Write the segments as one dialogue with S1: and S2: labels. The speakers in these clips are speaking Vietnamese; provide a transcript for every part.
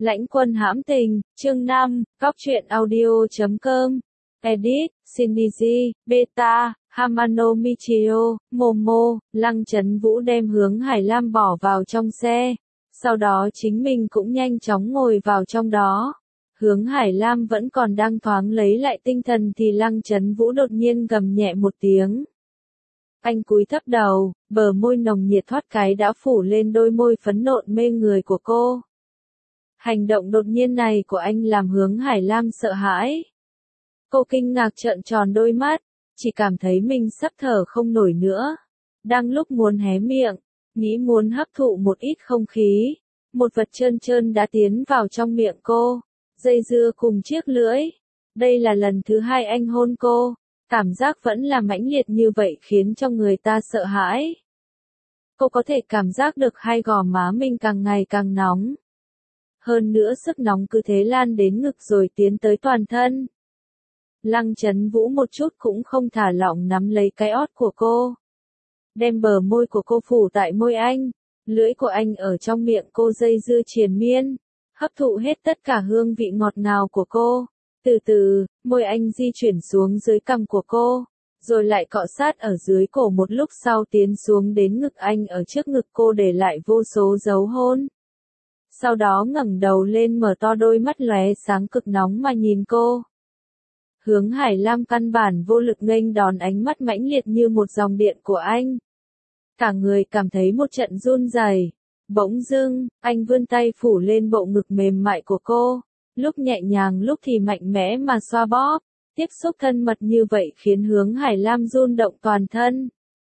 S1: Lãnh Quân hãm tình, chương 5, Góc truyện audio.com. Edit, Shinichi, Beta, Hamano Michio, Momo, Lăng Chấn Vũ đem Hướng Hải Lam bỏ vào trong xe. Sau đó chính mình cũng nhanh chóng ngồi vào trong đó. Hướng Hải Lam vẫn còn đang thoáng lấy lại tinh thần thì Lăng Chấn Vũ đột nhiên gầm nhẹ một tiếng. Anh cúi thấp đầu, bờ môi nồng nhiệt thoát cái đã phủ lên đôi môi phấn nộn mê người của cô. Hành động đột nhiên này của anh làm Hướng Hải Lam sợ hãi. Cô kinh ngạc trợn tròn đôi mắt, chỉ cảm thấy mình sắp thở không nổi nữa. Đang lúc muốn hé miệng, nghĩ muốn hấp thụ một ít không khí, một vật trơn trơn đã tiến vào trong miệng cô, dây dưa cùng chiếc lưỡi. Đây là lần thứ hai anh hôn cô, cảm giác vẫn là mãnh liệt như vậy khiến cho người ta sợ hãi. Cô có thể cảm giác được hai gò má mình càng ngày càng nóng. Hơn nữa sức nóng cứ thế lan đến ngực rồi tiến tới toàn thân. Lăng Chấn Vũ một chút cũng không thả lỏng nắm lấy cái ót của cô. Đem bờ môi của cô phủ tại môi anh, lưỡi của anh ở trong miệng cô dây dưa triền miên, hấp thụ hết tất cả hương vị ngọt ngào của cô. Từ từ, môi anh di chuyển xuống dưới cằm của cô, rồi lại cọ sát ở dưới cổ một lúc sau tiến xuống đến ngực anh ở trước ngực cô để lại vô số dấu hôn. Sau đó ngẩng đầu lên mở to đôi mắt lóe sáng cực nóng mà nhìn cô. Hướng Hải Lam căn bản vô lực nghênh đón ánh mắt mãnh liệt như một dòng điện của anh. Cả người cảm thấy một trận run rẩy. Bỗng dưng, anh vươn tay phủ lên bộ ngực mềm mại của cô, lúc nhẹ nhàng lúc thì mạnh mẽ mà xoa bóp. Tiếp xúc thân mật như vậy khiến Hướng Hải Lam run động toàn thân.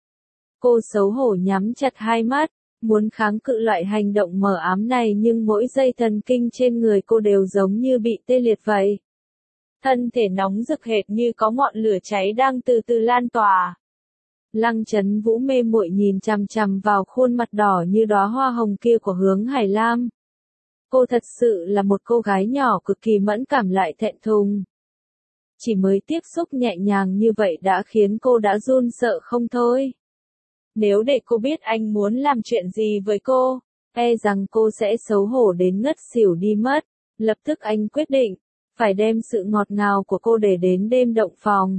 S1: Cô xấu hổ nhắm chặt hai mắt, muốn kháng cự loại hành động mờ ám này nhưng mỗi dây thần kinh trên người cô đều giống như bị tê liệt vậy. Thân thể nóng rực hệt như có ngọn lửa cháy đang từ từ lan tỏa. Lăng Chấn Vũ mê muội nhìn chằm chằm vào khuôn mặt đỏ như đóa hoa hồng kia của Hướng Hải Lam. Cô thật sự là một cô gái nhỏ cực kỳ mẫn cảm lại thẹn thùng. Chỉ mới tiếp xúc nhẹ nhàng như vậy đã khiến cô đã run sợ không thôi. Nếu để cô biết anh muốn làm chuyện gì với cô, e rằng cô sẽ xấu hổ đến ngất xỉu đi mất. Lập tức anh quyết định, phải đem sự ngọt ngào của cô để đến đêm động phòng.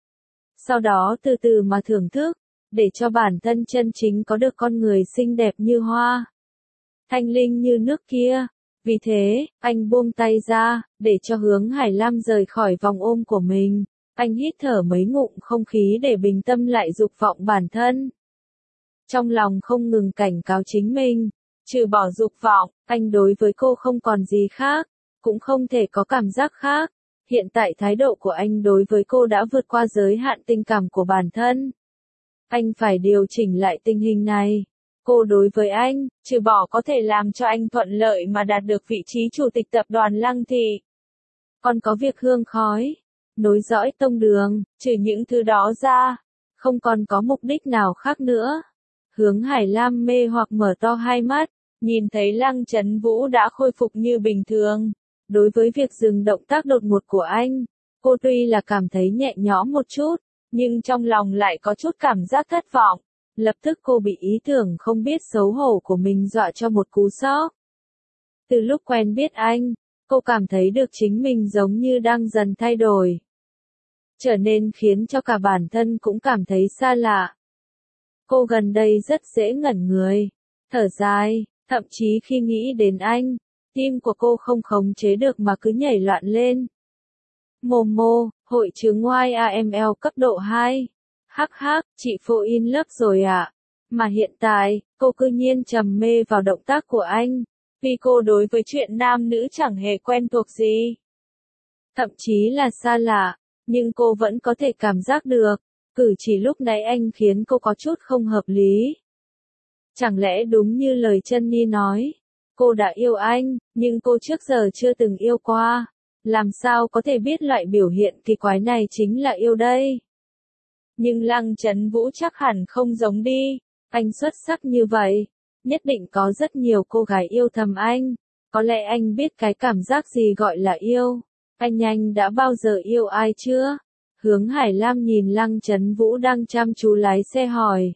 S1: Sau đó từ từ mà thưởng thức, để cho bản thân chân chính có được con người xinh đẹp như hoa, thanh linh như nước kia. Vì thế, anh buông tay ra, để cho Hướng Hải Lam rời khỏi vòng ôm của mình. Anh hít thở mấy ngụm không khí để bình tâm lại dục vọng bản thân. Trong lòng không ngừng cảnh cáo chính mình, trừ bỏ dục vọng, anh đối với cô không còn gì khác, cũng không thể có cảm giác khác. Hiện tại thái độ của anh đối với cô đã vượt qua giới hạn tình cảm của bản thân. Anh phải điều chỉnh lại tình hình này. Cô đối với anh, trừ bỏ có thể làm cho anh thuận lợi mà đạt được vị trí chủ tịch tập đoàn Lăng thì còn có việc hương khói, nối dõi tông đường, trừ những thứ đó ra, không còn có mục đích nào khác nữa. Hướng Hải Lam mê hoặc mở to hai mắt, nhìn thấy Lăng Chấn Vũ đã khôi phục như bình thường. Đối với việc dừng động tác đột ngột của anh, cô tuy là cảm thấy nhẹ nhõm một chút, nhưng trong lòng lại có chút cảm giác thất vọng. Lập tức cô bị ý tưởng không biết xấu hổ của mình dọa cho một cú sốc. Từ lúc quen biết anh, cô cảm thấy được chính mình giống như đang dần thay đổi, trở nên khiến cho cả bản thân cũng cảm thấy xa lạ. Cô gần đây rất dễ ngẩn người, thở dài, thậm chí khi nghĩ đến anh, tim của cô không khống chế được mà cứ nhảy loạn lên. Momo, hội chứng YAML cấp độ 2. Hắc hắc, chị phô in lớp rồi ạ. Mà hiện tại, cô cư nhiên trầm mê vào động tác của anh. Vì cô đối với chuyện nam nữ chẳng hề quen thuộc gì. Thậm chí là xa lạ, nhưng cô vẫn có thể cảm giác được. Cử chỉ lúc nãy anh khiến cô có chút không hợp lý. Chẳng lẽ đúng như lời Chân Ni nói, cô đã yêu anh, nhưng cô trước giờ chưa từng yêu qua. Làm sao có thể biết loại biểu hiện kỳ quái này chính là yêu đây? Nhưng Lăng Chấn Vũ chắc hẳn không giống đi, anh xuất sắc như vậy, nhất định có rất nhiều cô gái yêu thầm anh, có lẽ anh biết cái cảm giác gì gọi là yêu. Anh đã bao giờ yêu ai chưa? Hướng Hải Lam nhìn Lăng Chấn Vũ đang chăm chú lái xe hỏi.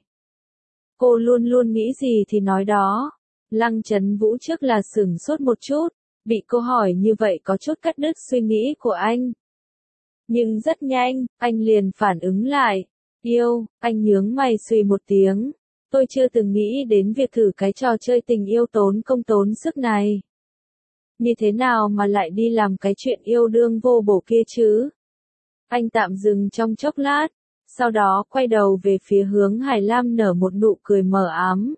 S1: Cô luôn luôn nghĩ gì thì nói đó. Lăng Chấn Vũ trước là sửng sốt một chút, Bị cô hỏi như vậy có chút cắt đứt suy nghĩ của anh. Nhưng rất nhanh, anh liền phản ứng lại. Yêu, anh nhướng mày suy một tiếng. Tôi chưa từng nghĩ đến việc thử cái trò chơi tình yêu tốn công tốn sức này. Như thế nào mà lại đi làm cái chuyện yêu đương vô bổ kia chứ? Anh tạm dừng trong chốc lát, sau đó quay đầu về phía hướng Hải Lam nở một nụ cười mờ ám.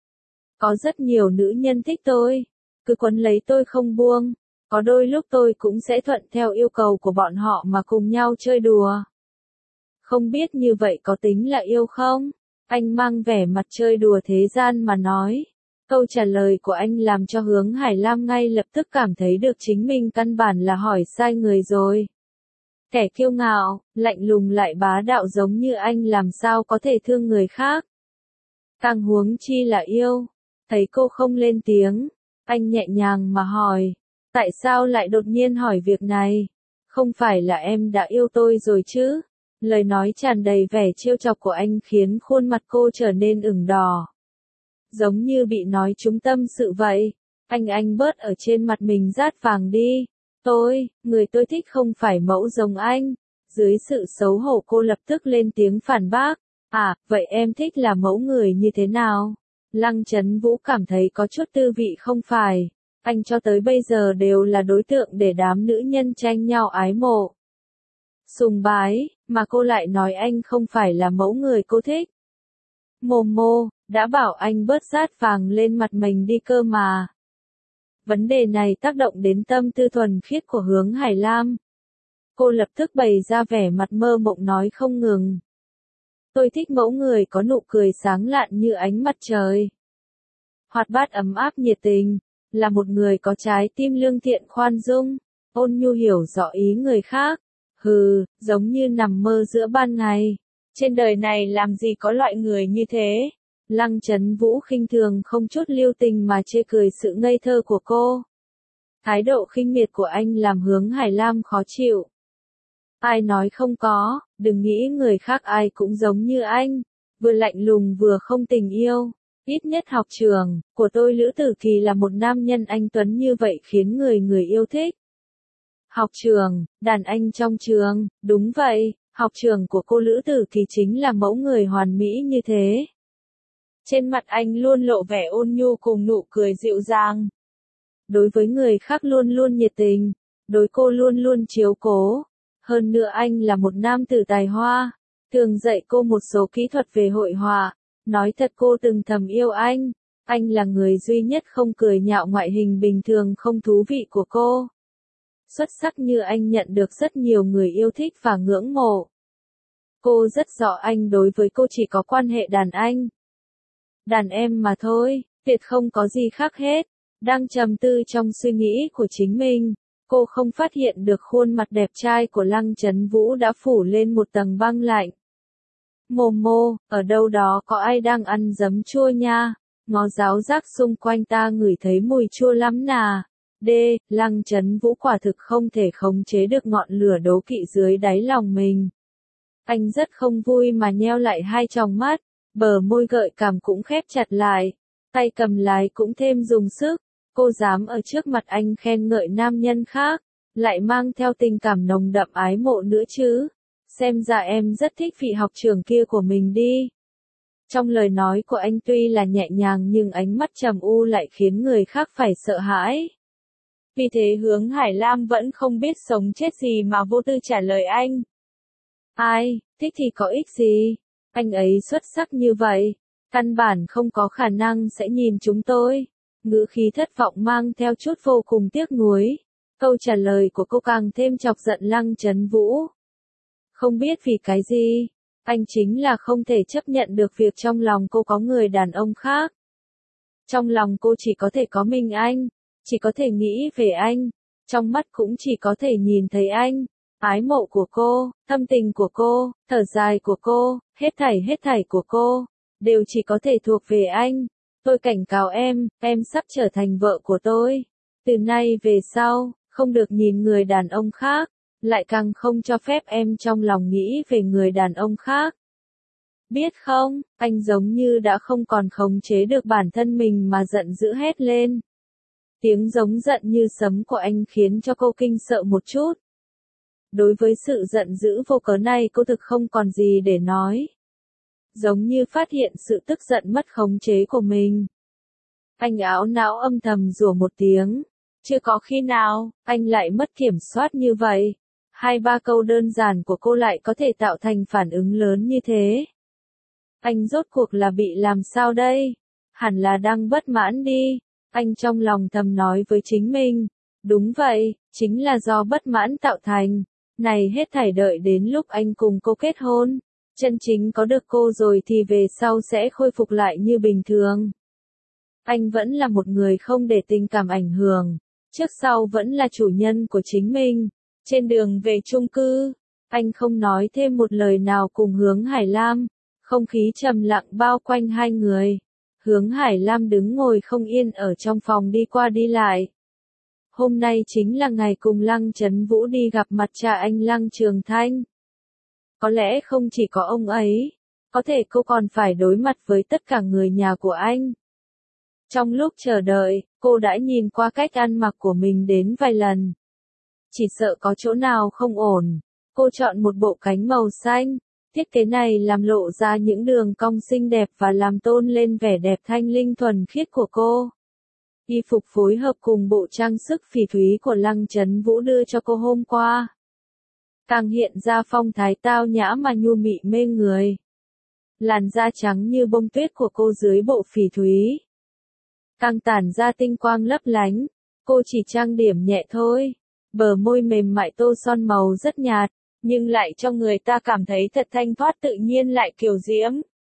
S1: Có rất nhiều nữ nhân thích tôi, cứ quấn lấy tôi không buông. Có đôi lúc tôi cũng sẽ thuận theo yêu cầu của bọn họ mà cùng nhau chơi đùa. Không biết như vậy có tính là yêu không? Anh mang vẻ mặt chơi đùa thế gian mà nói. Câu trả lời của anh làm cho hướng Hải Lam ngay lập tức cảm thấy được chính mình căn bản là hỏi sai người rồi. Kẻ kiêu ngạo, lạnh lùng lại bá đạo giống như anh làm sao có thể thương người khác. Càng huống chi là yêu. Thấy cô không lên tiếng, anh nhẹ nhàng mà hỏi. Tại sao lại đột nhiên hỏi việc này? Không phải là em đã yêu tôi rồi chứ? Lời nói tràn đầy vẻ trêu chọc của anh khiến khuôn mặt cô trở nên ửng đỏ. Giống như bị nói trúng tâm sự vậy. Anh bớt ở trên mặt mình rát vàng đi. Người tôi thích không phải mẫu giống anh. Dưới sự xấu hổ cô lập tức lên tiếng phản bác. À, vậy em thích là mẫu người như thế nào? Lăng Chấn Vũ cảm thấy có chút tư vị không phải. Anh cho tới bây giờ đều là đối tượng để đám nữ nhân tranh nhau ái mộ. Sùng bái, mà cô lại nói anh không phải là mẫu người cô thích. Momo, đã bảo anh bớt rát vàng lên mặt mình đi cơ mà. Vấn đề này tác động đến tâm tư thuần khiết của hướng Hải Lam. Cô lập tức bày ra vẻ mặt mơ mộng nói không ngừng. Tôi thích mẫu người có nụ cười sáng lạn như ánh mặt trời. Hoạt bát ấm áp nhiệt tình, là một người có trái tim lương thiện khoan dung, ôn nhu hiểu rõ ý người khác. Hừ, giống như nằm mơ giữa ban ngày. Trên đời này làm gì có loại người như thế? Lăng Chấn Vũ khinh thường không chút lưu tình mà chê cười sự ngây thơ của cô. Thái độ khinh miệt của anh làm hướng Hải Lam khó chịu. Ai nói không có, đừng nghĩ người khác ai cũng giống như anh. Vừa lạnh lùng vừa không tình yêu. Ít nhất học trường, của tôi Lữ Tử Kỳ là một nam nhân anh tuấn như vậy khiến người yêu thích. Học trường, đàn anh trong trường, đúng vậy, học trường của cô Lữ Tử Kỳ chính là mẫu người hoàn mỹ như thế. Trên mặt anh luôn lộ vẻ ôn nhu cùng nụ cười dịu dàng. Đối với người khác luôn luôn nhiệt tình, đối cô luôn luôn chiếu cố. Hơn nữa anh là một nam tử tài hoa, thường dạy cô một số kỹ thuật về hội họa. Nói thật cô từng thầm yêu anh là người duy nhất không cười nhạo ngoại hình bình thường không thú vị của cô. Xuất sắc như anh nhận được rất nhiều người yêu thích và ngưỡng mộ. Cô rất rõ anh đối với cô chỉ có quan hệ đàn anh. Đàn em mà thôi, tuyệt không có gì khác hết. Đang trầm tư trong suy nghĩ của chính mình, cô không phát hiện được khuôn mặt đẹp trai của Lăng Chấn Vũ đã phủ lên một tầng băng lạnh. Momo, ở đâu đó có ai đang ăn giấm chua nha, ngó giáo giác xung quanh ta ngửi thấy mùi chua lắm nà. Lăng Chấn Vũ quả thực không thể khống chế được ngọn lửa đố kỵ dưới đáy lòng mình. Anh rất không vui mà nheo lại hai tròng mắt, bờ môi gợi cảm cũng khép chặt lại, tay cầm lái cũng thêm dùng sức. Cô dám ở trước mặt anh khen ngợi nam nhân khác, lại mang theo tình cảm nồng đậm ái mộ nữa chứ. Xem ra em rất thích vị học trưởng kia của mình đi. Trong lời nói của anh tuy là nhẹ nhàng nhưng ánh mắt trầm u lại khiến người khác phải sợ hãi. Vì thế hướng Hải Lam vẫn không biết sống chết gì mà vô tư trả lời anh. Ai, thích thì có ích gì? Anh ấy xuất sắc như vậy, căn bản không có khả năng sẽ nhìn chúng tôi. Ngữ khí thất vọng mang theo chút vô cùng tiếc nuối. Câu trả lời của cô càng thêm chọc giận Lăng Chấn Vũ. Không biết vì cái gì, anh chính là không thể chấp nhận được việc trong lòng cô có người đàn ông khác. Trong lòng cô chỉ có thể có mình anh, chỉ có thể nghĩ về anh, trong mắt cũng chỉ có thể nhìn thấy anh. Ái mộ của cô, thâm tình của cô, thở dài của cô, hết thảy của cô, đều chỉ có thể thuộc về anh. Tôi cảnh cáo em sắp trở thành vợ của tôi. Từ nay về sau, không được nhìn người đàn ông khác, lại càng không cho phép em trong lòng nghĩ về người đàn ông khác. Biết không, anh giống như đã không còn khống chế được bản thân mình mà giận dữ hét lên. Tiếng giống giận như sấm của anh khiến cho cô kinh sợ một chút. Đối với sự giận dữ vô cớ này cô thực không còn gì để nói. Giống như phát hiện sự tức giận mất khống chế của mình. Anh ảo não âm thầm rủa một tiếng. Chưa có khi nào, anh lại mất kiểm soát như vậy. 2-3 câu đơn giản của cô lại có thể tạo thành phản ứng lớn như thế. Anh rốt cuộc là bị làm sao đây? Hẳn là đang bất mãn đi. Anh trong lòng thầm nói với chính mình. Đúng vậy, chính là do bất mãn tạo thành. Này hết thảy đợi đến lúc anh cùng cô kết hôn. Chân chính có được cô rồi thì về sau sẽ khôi phục lại như bình thường. Anh vẫn là một người không để tình cảm ảnh hưởng. Trước sau vẫn là chủ nhân của chính mình. Trên đường về chung cư, anh không nói thêm một lời nào cùng Hướng Hải Lam. Không khí trầm lặng bao quanh hai người. Hướng Hải Lam đứng ngồi không yên ở trong phòng đi qua đi lại. Hôm nay chính là ngày cùng Lăng Chấn Vũ đi gặp mặt cha anh Lăng Trường Thanh. Có lẽ không chỉ có ông ấy, có thể cô còn phải đối mặt với tất cả người nhà của anh. Trong lúc chờ đợi, cô đã nhìn qua cách ăn mặc của mình đến vài lần. Chỉ sợ có chỗ nào không ổn, cô chọn một bộ cánh màu xanh. Thiết kế này làm lộ ra những đường cong xinh đẹp và làm tôn lên vẻ đẹp thanh linh thuần khiết của cô. Y phục phối hợp cùng bộ trang sức phỉ thúy của Lăng Chấn Vũ đưa cho cô hôm qua. Càng hiện ra phong thái tao nhã mà nhu mị mê người. Làn da trắng như bông tuyết của cô dưới bộ phỉ thúy. Càng tản ra tinh quang lấp lánh, cô chỉ trang điểm nhẹ thôi. Bờ môi mềm mại tô son màu rất nhạt, nhưng lại cho người ta cảm thấy thật thanh thoát tự nhiên lại kiều diễm.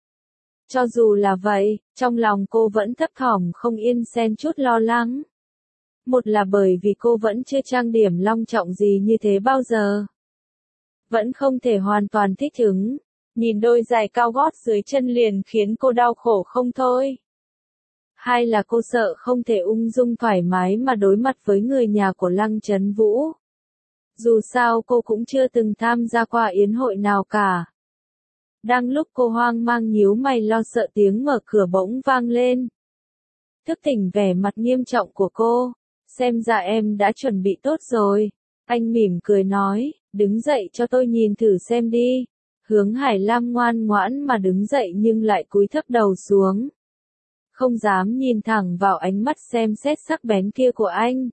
S1: Cho dù là vậy, trong lòng cô vẫn thấp thỏm không yên xen chút lo lắng. Một là bởi vì cô vẫn chưa trang điểm long trọng gì như thế bao giờ. Vẫn không thể hoàn toàn thích ứng. Nhìn đôi giày cao gót dưới chân liền khiến cô đau khổ không thôi. Hai là cô sợ không thể ung dung thoải mái mà đối mặt với người nhà của Lăng Chấn Vũ. Dù sao cô cũng chưa từng tham gia qua yến hội nào cả. Đang lúc cô hoang mang nhíu mày lo sợ tiếng mở cửa bỗng vang lên. Thức tỉnh vẻ mặt nghiêm trọng của cô. Xem ra em đã chuẩn bị tốt rồi. Anh mỉm cười nói, đứng dậy cho tôi nhìn thử xem đi. Hướng Hải Lam ngoan ngoãn mà đứng dậy nhưng lại cúi thấp đầu xuống. Không dám nhìn thẳng vào ánh mắt xem xét sắc bén kia của anh.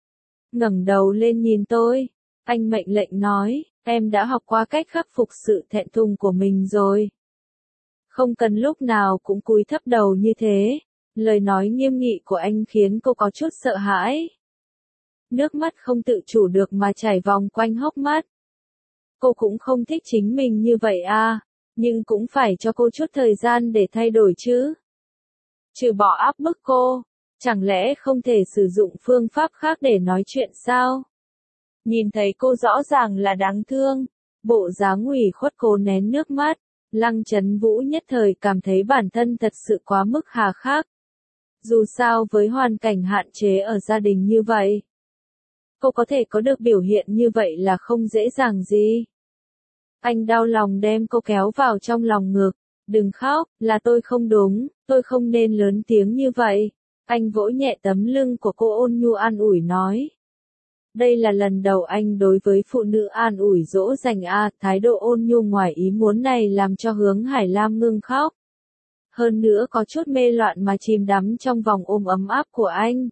S1: Ngẩng đầu lên nhìn tôi. Anh mệnh lệnh nói, em đã học qua cách khắc phục sự thẹn thùng của mình rồi. Không cần lúc nào cũng cúi thấp đầu như thế. Lời nói nghiêm nghị của anh khiến cô có chút sợ hãi. Nước mắt không tự chủ được mà chảy vòng quanh hốc mắt. Cô cũng không thích chính mình như vậy à, nhưng cũng phải cho cô chút thời gian để thay đổi chứ. Trừ bỏ áp bức cô, chẳng lẽ không thể sử dụng phương pháp khác để nói chuyện sao? Nhìn thấy cô rõ ràng là đáng thương, bộ dáng ủy khuất cô nén nước mắt, Lăng Chấn Vũ nhất thời cảm thấy bản thân thật sự quá mức hà khắc. Dù sao với hoàn cảnh hạn chế ở gia đình như vậy, cô có thể có được biểu hiện như vậy là không dễ dàng gì. Anh đau lòng đem cô kéo vào trong lòng ngực, đừng khóc, là tôi không đúng, tôi không nên lớn tiếng như vậy. Anh vỗ nhẹ tấm lưng của cô ôn nhu an ủi nói. Đây là lần đầu anh đối với phụ nữ an ủi dỗ dành thái độ ôn nhu ngoài ý muốn này làm cho Hướng Hải Lam ngưng khóc. Hơn nữa có chút mê loạn mà chìm đắm trong vòng ôm ấm áp của anh.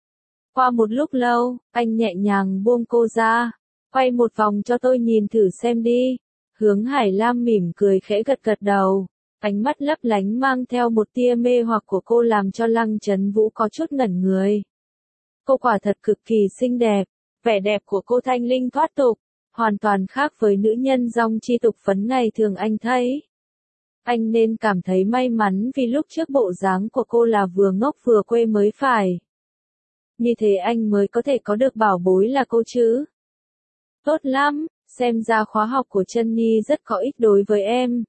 S1: Qua một lúc lâu, anh nhẹ nhàng buông cô ra, quay một vòng cho tôi nhìn thử xem đi. Hướng Hải Lam mỉm cười khẽ gật gật đầu, ánh mắt lấp lánh mang theo một tia mê hoặc của cô làm cho Lăng Chấn Vũ có chút ngẩn người. Cô quả thật cực kỳ xinh đẹp, vẻ đẹp của cô thanh linh thoát tục, hoàn toàn khác với nữ nhân dong chi tục phấn ngày thường anh thấy. Anh nên cảm thấy may mắn vì lúc trước bộ dáng của cô là vừa ngốc vừa quê mới phải. Như thế anh mới có thể có được bảo bối là cô chứ. Tốt lắm, xem ra khóa học của Trân Nhi rất có ích đối với em.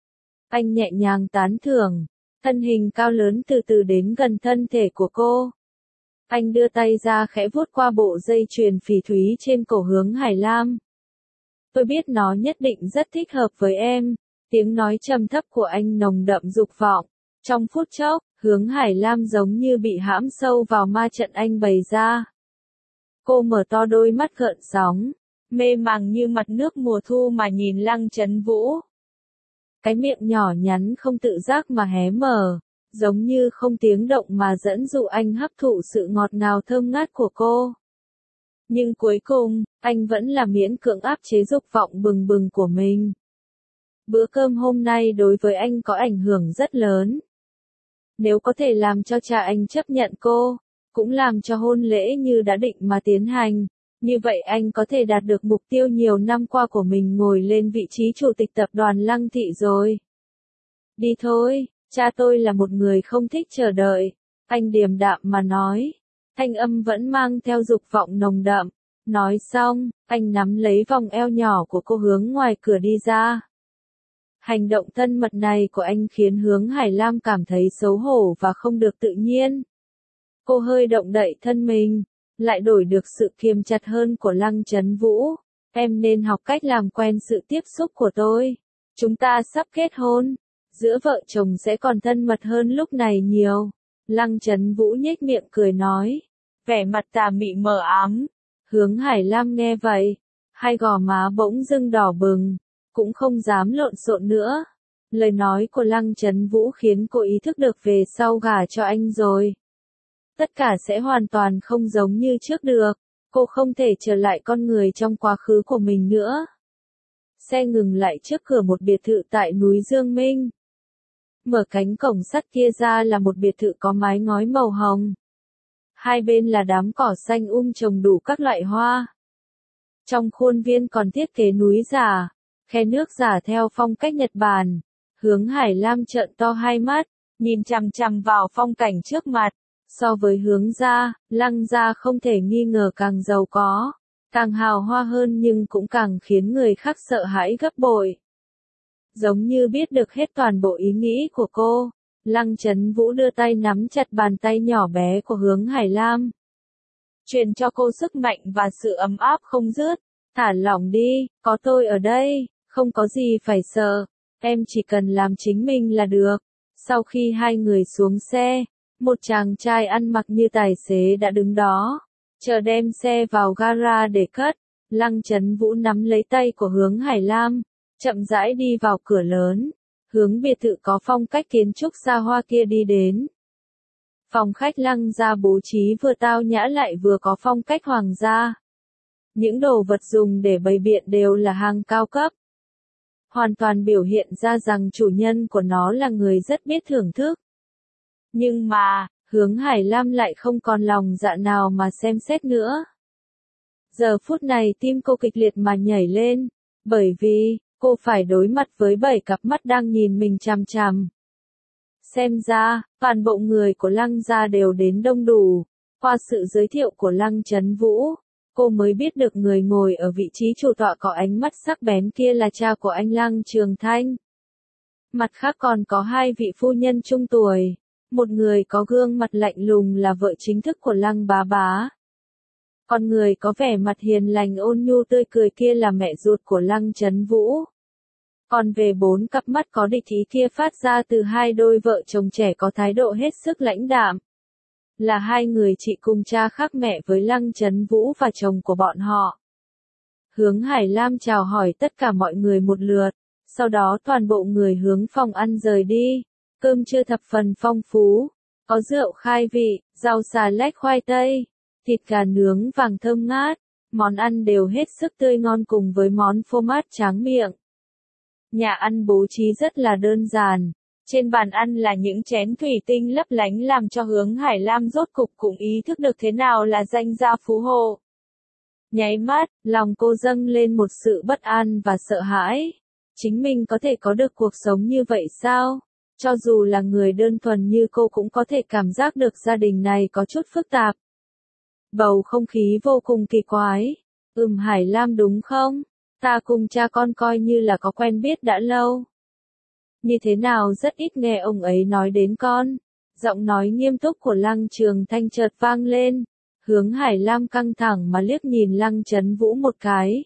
S1: Anh nhẹ nhàng tán thưởng, thân hình cao lớn từ từ đến gần thân thể của cô. Anh đưa tay ra khẽ vuốt qua bộ dây chuyền phỉ thúy trên cổ Hướng Hải Lam. Tôi biết nó nhất định rất thích hợp với em. Tiếng nói trầm thấp của anh nồng đậm dục vọng. Trong phút chốc, Hướng Hải Lam giống như bị hãm sâu vào ma trận anh bày ra. Cô mở to đôi mắt gợn sóng, mê màng như mặt nước mùa thu mà nhìn Lăng Chấn Vũ. Cái miệng nhỏ nhắn không tự giác mà hé mở, giống như không tiếng động mà dẫn dụ anh hấp thụ sự ngọt ngào thơm ngát của cô. Nhưng cuối cùng, anh vẫn là miễn cưỡng áp chế dục vọng bừng bừng của mình. Bữa cơm hôm nay đối với anh có ảnh hưởng rất lớn. Nếu có thể làm cho cha anh chấp nhận cô, cũng làm cho hôn lễ như đã định mà tiến hành, như vậy anh có thể đạt được mục tiêu nhiều năm qua của mình, ngồi lên vị trí chủ tịch tập đoàn Lăng Thị rồi. Đi thôi, cha tôi là một người không thích chờ đợi, anh điềm đạm mà nói. Thanh âm vẫn mang theo dục vọng nồng đậm. Nói xong, anh nắm lấy vòng eo nhỏ của cô hướng ngoài cửa đi ra. Hành động thân mật này của anh khiến Hướng Hải Lam cảm thấy xấu hổ và không được tự nhiên. Cô hơi động đậy thân mình, lại đổi được sự kiềm chặt hơn của Lăng Chấn Vũ. Em nên học cách làm quen sự tiếp xúc của tôi. Chúng ta sắp kết hôn, giữa vợ chồng sẽ còn thân mật hơn lúc này nhiều. Lăng Chấn Vũ nhếch miệng cười nói, vẻ mặt tà mị mờ ám. Hướng Hải Lam nghe vậy, hai gò má bỗng dưng đỏ bừng, cũng không dám lộn xộn nữa. Lời nói của Lăng Chấn Vũ khiến cô ý thức được về sau gả cho anh rồi. Tất cả sẽ hoàn toàn không giống như trước được, cô không thể trở lại con người trong quá khứ của mình nữa. Xe ngừng lại trước cửa một biệt thự tại núi Dương Minh. Mở cánh cổng sắt kia ra là một biệt thự có mái ngói màu hồng. Hai bên là đám cỏ xanh trồng đủ các loại hoa. Trong khuôn viên còn thiết kế núi giả, khe nước giả theo phong cách Nhật Bản. Hướng Hải Lam trợn to hai mắt, nhìn chằm chằm vào phong cảnh trước mặt. So với Hướng gia, Lăng gia không thể nghi ngờ càng giàu có, càng hào hoa hơn, nhưng cũng càng khiến người khác sợ hãi gấp bội. Giống như biết được hết toàn bộ ý nghĩ của cô, Lăng Chấn Vũ đưa tay nắm chặt bàn tay nhỏ bé của Hướng Hải Lam. Truyền cho cô sức mạnh và sự ấm áp không dứt. Thả lỏng đi, có tôi ở đây, không có gì phải sợ, em chỉ cần làm chính mình là được. Sau khi hai người xuống xe, một chàng trai ăn mặc như tài xế đã đứng đó, chờ đem xe vào gara để cất. Lăng Chấn Vũ nắm lấy tay của Hướng Hải Lam, chậm rãi đi vào cửa lớn, hướng biệt thự có phong cách kiến trúc xa hoa kia đi đến. Phòng khách Lăng gia bố trí vừa tao nhã lại vừa có phong cách hoàng gia. Những đồ vật dùng để bày biện đều là hàng cao cấp. Hoàn toàn biểu hiện ra rằng chủ nhân của nó là người rất biết thưởng thức. Nhưng mà, Hướng Hải Lam lại không còn lòng dạ nào mà xem xét nữa. Giờ phút này tim cô kịch liệt mà nhảy lên, bởi vì, cô phải đối mặt với 7 cặp mắt đang nhìn mình chằm chằm. Xem ra, toàn bộ người của Lăng gia đều đến đông đủ. Qua sự giới thiệu của Lăng Chấn Vũ, cô mới biết được người ngồi ở vị trí chủ tọa có ánh mắt sắc bén kia là cha của anh Lăng Trường Thanh. Mặt khác còn có hai vị phu nhân trung tuổi, một người có gương mặt lạnh lùng là vợ chính thức của Lăng Bá Bá. Còn người có vẻ mặt hiền lành ôn nhu tươi cười kia là mẹ ruột của Lăng Chấn Vũ. Còn về 4 cặp mắt có địch ý kia phát ra từ hai đôi vợ chồng trẻ có thái độ hết sức lãnh đạm. Là hai người chị cùng cha khác mẹ với Lăng Chấn Vũ và chồng của bọn họ. Hướng Hải Lam chào hỏi tất cả mọi người một lượt, sau đó toàn bộ người hướng phòng ăn rời đi. Cơm trưa thập phần phong phú, có rượu khai vị, rau xà lách khoai tây, thịt gà nướng vàng thơm ngát, món ăn đều hết sức tươi ngon cùng với món phô mát tráng miệng. Nhà ăn bố trí rất là đơn giản, trên bàn ăn là những chén thủy tinh lấp lánh làm cho Hướng Hải Lam rốt cục cũng ý thức được thế nào là danh gia phú hộ. Nháy mắt, lòng cô dâng lên một sự bất an và sợ hãi. Chính mình có thể có được cuộc sống như vậy sao? Cho dù là người đơn thuần như cô cũng có thể cảm giác được gia đình này có chút phức tạp. Bầu không khí vô cùng kỳ quái. Hải Lam đúng không? Ta cùng cha con coi như là có quen biết đã lâu. Như thế nào rất ít nghe ông ấy nói đến con. Giọng nói nghiêm túc của Lăng Trường Thanh chợt vang lên. Hướng Hải Lam căng thẳng mà liếc nhìn Lăng Chấn Vũ một cái.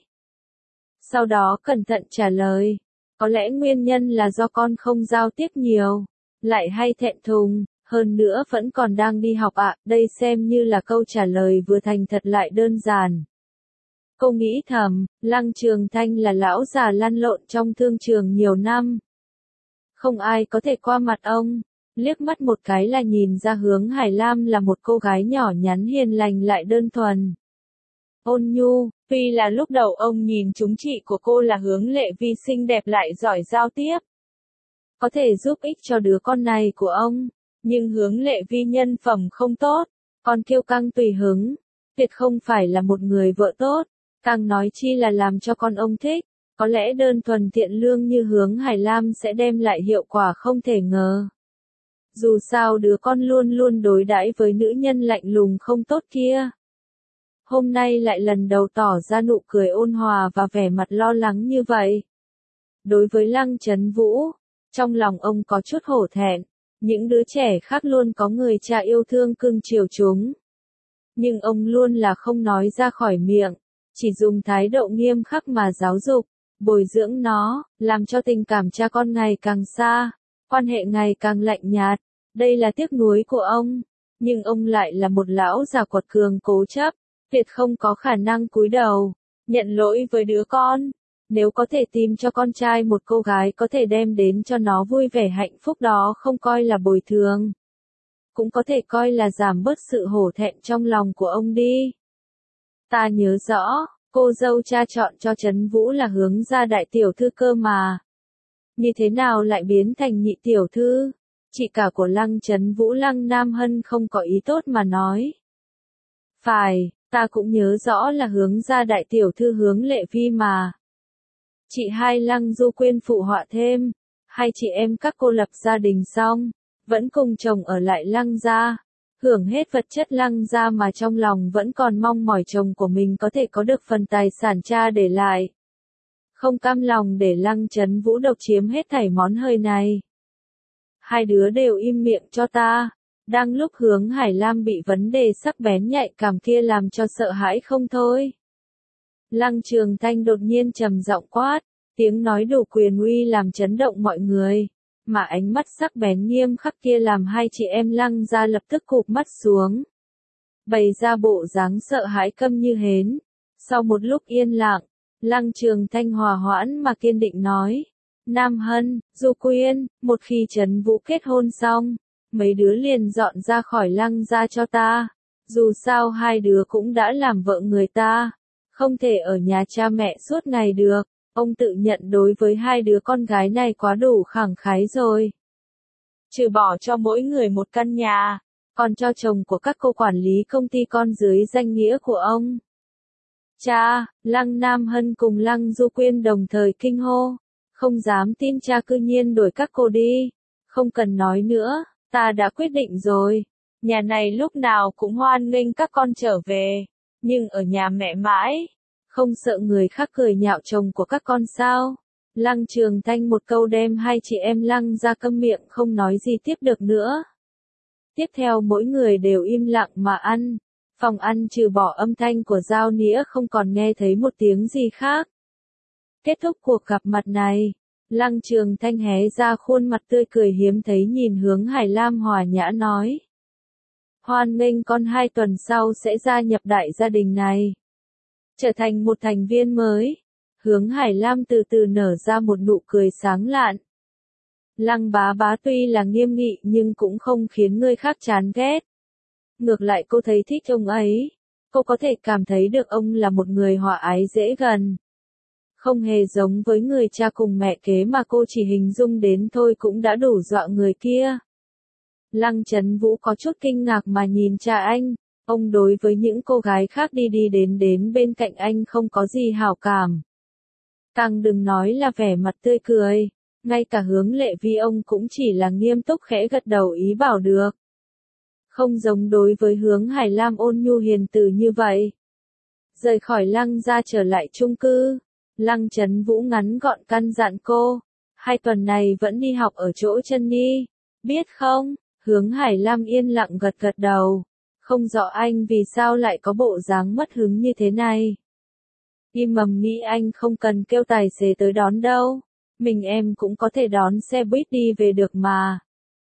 S1: Sau đó cẩn thận trả lời. Có lẽ nguyên nhân là do con không giao tiếp nhiều, lại hay thẹn thùng, Hơn nữa vẫn còn đang đi học ạ, đây xem như là câu trả lời vừa thành thật lại đơn giản. Cô nghĩ thầm, Lăng Trường Thanh là lão già lăn lộn trong thương trường nhiều năm. Không ai có thể qua mặt ông, liếc mắt một cái là nhìn ra Hướng Hải Lam là một cô gái nhỏ nhắn hiền lành lại đơn thuần. Ôn nhu, tuy là lúc đầu ông nhìn chúng chị của cô là Hướng Lệ Vi xinh đẹp lại giỏi giao tiếp. Có thể giúp ích cho đứa con này của ông, nhưng Hướng Lệ Vi nhân phẩm không tốt, còn kiêu căng tùy hứng, tuyệt không phải là một người vợ tốt, càng nói chi là làm cho con ông thích. Có lẽ đơn thuần thiện lương như Hướng Hải Lam sẽ đem lại hiệu quả không thể ngờ. Dù sao đứa con luôn luôn đối đãi với nữ nhân lạnh lùng không tốt kia. Hôm nay lại lần đầu tỏ ra nụ cười ôn hòa và vẻ mặt lo lắng như vậy. Đối với Lăng Chấn Vũ, trong lòng ông có chút hổ thẹn, những đứa trẻ khác luôn có người cha yêu thương cưng chiều chúng. Nhưng ông luôn là không nói ra khỏi miệng, chỉ dùng thái độ nghiêm khắc mà giáo dục, bồi dưỡng nó, làm cho tình cảm cha con ngày càng xa, quan hệ ngày càng lạnh nhạt. Đây là tiếc nuối của ông, nhưng ông lại là một lão già quật cường cố chấp, tuyệt không có khả năng cúi đầu, nhận lỗi với đứa con. Nếu có thể tìm cho con trai một cô gái có thể đem đến cho nó vui vẻ hạnh phúc đó không coi là bồi thường. Cũng có thể coi là giảm bớt sự hổ thẹn trong lòng của ông đi. Ta nhớ rõ, cô dâu cha chọn cho Trấn Vũ là Hướng gia đại tiểu thư cơ mà. Như thế nào lại biến thành nhị tiểu thư? Chị cả của Lăng Trấn Vũ Lăng Nam Hân không có ý tốt mà nói. Phải, ta cũng nhớ rõ là Hướng gia đại tiểu thư Hướng Lệ Vi mà. Chị hai Lăng Du Quyên phụ họa thêm, hai chị em các cô lập gia đình xong, vẫn cùng chồng ở lại Lăng gia, hưởng hết vật chất Lăng gia mà trong lòng vẫn còn mong mỏi chồng của mình có thể có được phần tài sản cha để lại. Không cam lòng để Lăng Trấn Vũ độc chiếm hết thảy món hời này. Hai đứa đều im miệng cho ta. Đang lúc Hướng Hải Lam bị vấn đề sắc bén nhạy cảm kia làm cho sợ hãi không thôi. Lăng Trường Thanh đột nhiên trầm giọng quát, tiếng nói đủ quyền uy làm chấn động mọi người, mà ánh mắt sắc bén nghiêm khắc kia làm hai chị em Lăng gia lập tức cụp mắt xuống, bày ra bộ dáng sợ hãi câm như hến. Sau một lúc yên lặng, Lăng Trường Thanh hòa hoãn mà kiên định nói, Nam Hân, Du Quyên, một khi Trấn Vũ kết hôn xong, mấy đứa liền dọn ra khỏi Lăng gia cho ta. Dù sao hai đứa cũng đã làm vợ người ta, không thể ở nhà cha mẹ suốt ngày được. Ông tự nhận đối với hai đứa con gái này quá đủ khẳng khái rồi. Trừ bỏ cho mỗi người một căn nhà, còn cho chồng của các cô quản lý công ty con dưới danh nghĩa của ông. Cha, Lăng Nam Hân cùng Lăng Du Quyên đồng thời kinh hô, không dám tin cha cư nhiên đuổi các cô đi. Không cần nói nữa, ta đã quyết định rồi. Nhà này lúc nào cũng hoan nghênh các con trở về, nhưng ở nhà mẹ mãi. Không sợ người khác cười nhạo chồng của các con sao? Lăng Trường Thanh một câu đem hai chị em Lăng ra câm miệng không nói gì tiếp được nữa. Tiếp theo mỗi người đều im lặng mà ăn. Phòng ăn trừ bỏ âm thanh của dao nĩa không còn nghe thấy một tiếng gì khác. Kết thúc cuộc gặp mặt này, Lăng Trường Thanh hé ra khuôn mặt tươi cười hiếm thấy nhìn Hướng Hải Lam hòa nhã nói. Hoan nghênh con 2 tuần sau sẽ gia nhập đại gia đình này. Trở thành một thành viên mới. Hướng Hải Lam từ từ nở ra một nụ cười sáng lạn. Lăng bá bá tuy là nghiêm nghị nhưng cũng không khiến người khác chán ghét. Ngược lại cô thấy thích ông ấy. Cô có thể cảm thấy được ông là một người hòa ái dễ gần. Không hề giống với người cha cùng mẹ kế mà cô chỉ hình dung đến thôi cũng đã đủ dọa người kia. Lăng Trấn Vũ có chút kinh ngạc mà nhìn cha anh. Ông đối với những cô gái khác đi đi đến bên cạnh anh không có gì hảo cảm. Càng đừng nói là vẻ mặt tươi cười. Ngay cả Hướng Lệ Vi ông cũng chỉ là nghiêm túc khẽ gật đầu ý bảo được. Không giống đối với Hướng Hải Lam ôn nhu hiền từ như vậy. Rời khỏi Lăng gia trở lại chung cư. Lăng Trấn Vũ ngắn gọn căn dặn cô. 2 tuần này vẫn đi học ở chỗ Chân Nhi. Biết không? Hướng Hải Lam yên lặng gật gật đầu. Không rõ anh vì sao lại có bộ dáng mất hứng như thế này. Im mầm nghĩ anh không cần kêu tài xế tới đón đâu. Mình em cũng có thể đón xe buýt đi về được mà.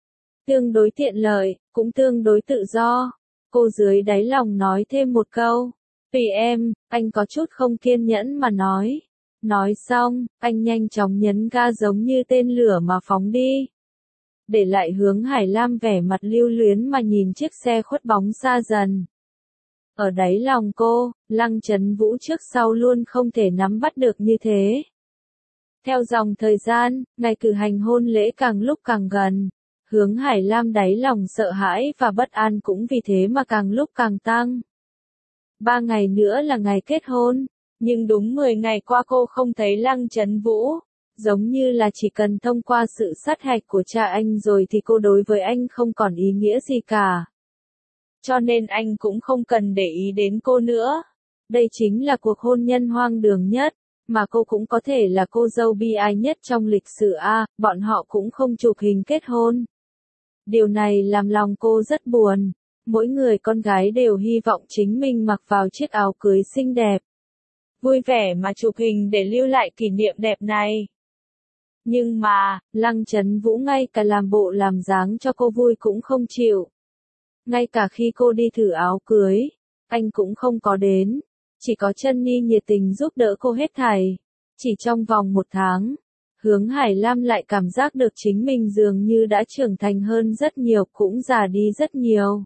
S1: Tương đối tiện lợi, cũng tương đối tự do. Cô dưới đáy lòng nói thêm một câu. Tùy em, anh có chút không kiên nhẫn mà nói. Nói xong, anh nhanh chóng nhấn ga giống như tên lửa mà phóng đi. Để lại Hướng Hải Lam vẻ mặt lưu luyến mà nhìn chiếc xe khuất bóng xa dần. Ở đáy lòng cô, Lăng Chấn Vũ trước sau luôn không thể nắm bắt được như thế. Theo dòng thời gian, ngày cử hành hôn lễ càng lúc càng gần. Hướng Hải Lam đáy lòng sợ hãi và bất an cũng vì thế mà càng lúc càng tăng. 3 ngày nữa là ngày kết hôn, nhưng đúng 10 ngày qua cô không thấy Lăng Chấn Vũ. Giống như là chỉ cần thông qua sự sát hạch của cha anh rồi thì cô đối với anh không còn ý nghĩa gì cả. Cho nên anh cũng không cần để ý đến cô nữa. Đây chính là cuộc hôn nhân hoang đường nhất, mà cô cũng có thể là cô dâu bi ai nhất trong lịch sử A, bọn họ cũng không chụp hình kết hôn. Điều này làm lòng cô rất buồn. Mỗi người con gái đều hy vọng chính mình mặc vào chiếc áo cưới xinh đẹp. Vui vẻ mà chụp hình để lưu lại kỷ niệm đẹp này. Nhưng mà, Lăng Chấn Vũ ngay cả làm bộ làm dáng cho cô vui cũng không chịu. Ngay cả khi cô đi thử áo cưới, anh cũng không có đến. Chỉ có Chân Ni nhiệt tình giúp đỡ cô hết thảy. Chỉ trong vòng 1 tháng, Hướng Hải Lam lại cảm giác được chính mình dường như đã trưởng thành hơn rất nhiều, cũng già đi rất nhiều.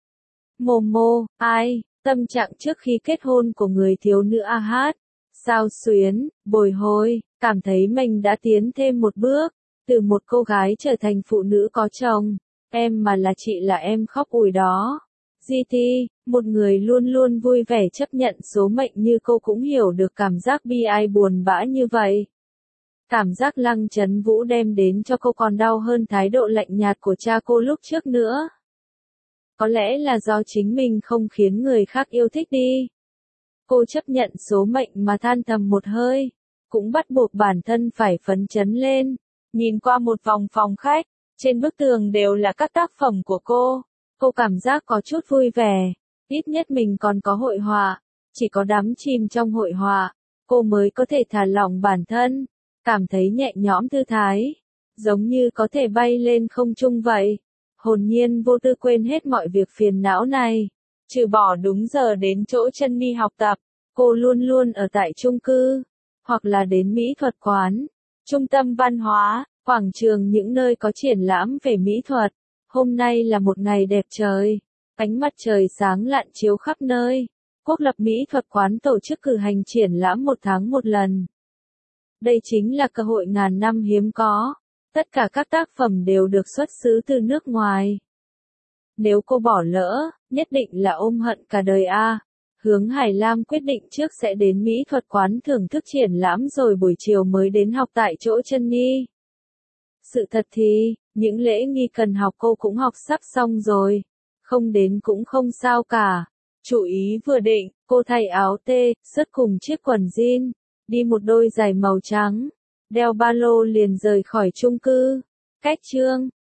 S1: Momo, ai, tâm trạng trước khi kết hôn của người thiếu nữ A Hát, sao xuyến, bồi hồi, cảm thấy mình đã tiến thêm một bước, từ một cô gái trở thành phụ nữ có chồng, em mà là chị là em khóc ủi đó. GT, một người luôn luôn vui vẻ chấp nhận số mệnh như cô cũng hiểu được cảm giác bi ai buồn bã như vậy. Cảm giác Lăng Chấn Vũ đem đến cho cô còn đau hơn thái độ lạnh nhạt của cha cô lúc trước nữa. Có lẽ là do chính mình không khiến người khác yêu thích đi. Cô chấp nhận số mệnh mà than thầm một hơi, cũng bắt buộc bản thân phải phấn chấn lên. Nhìn qua một vòng phòng khách, trên bức tường đều là các tác phẩm của cô. Cô cảm giác có chút vui vẻ, ít nhất mình còn có hội họa, chỉ có đắm chìm trong hội họa, cô mới có thể thả lỏng bản thân, cảm thấy nhẹ nhõm thư thái, giống như có thể bay lên không trung vậy. Hồn nhiên vô tư quên hết mọi việc phiền não này, trừ bỏ đúng giờ đến chỗ Chân Ni học tập, cô luôn luôn ở tại chung cư, hoặc là đến mỹ thuật quán, trung tâm văn hóa, quảng trường những nơi có triển lãm về mỹ thuật. Hôm nay là một ngày đẹp trời, ánh mặt trời sáng lạn chiếu khắp nơi. Quốc lập mỹ thuật quán tổ chức cử hành triển lãm 1 tháng 1 lần. Đây chính là cơ hội ngàn năm hiếm có. Tất cả các tác phẩm đều được xuất xứ từ nước ngoài. Nếu cô bỏ lỡ, nhất định là ôm hận cả đời a. Hướng Hải Lam quyết định trước sẽ đến mỹ thuật quán thưởng thức triển lãm rồi buổi chiều mới đến học tại chỗ Chân Ni. Sự thật thì, những lễ nghi cần học cô cũng học sắp xong rồi. Không đến cũng không sao cả. Chủ ý vừa định, cô thay áo tê, sớt cùng chiếc quần jean, đi một đôi giày màu trắng, đeo ba lô liền rời khỏi chung cư. Cách chương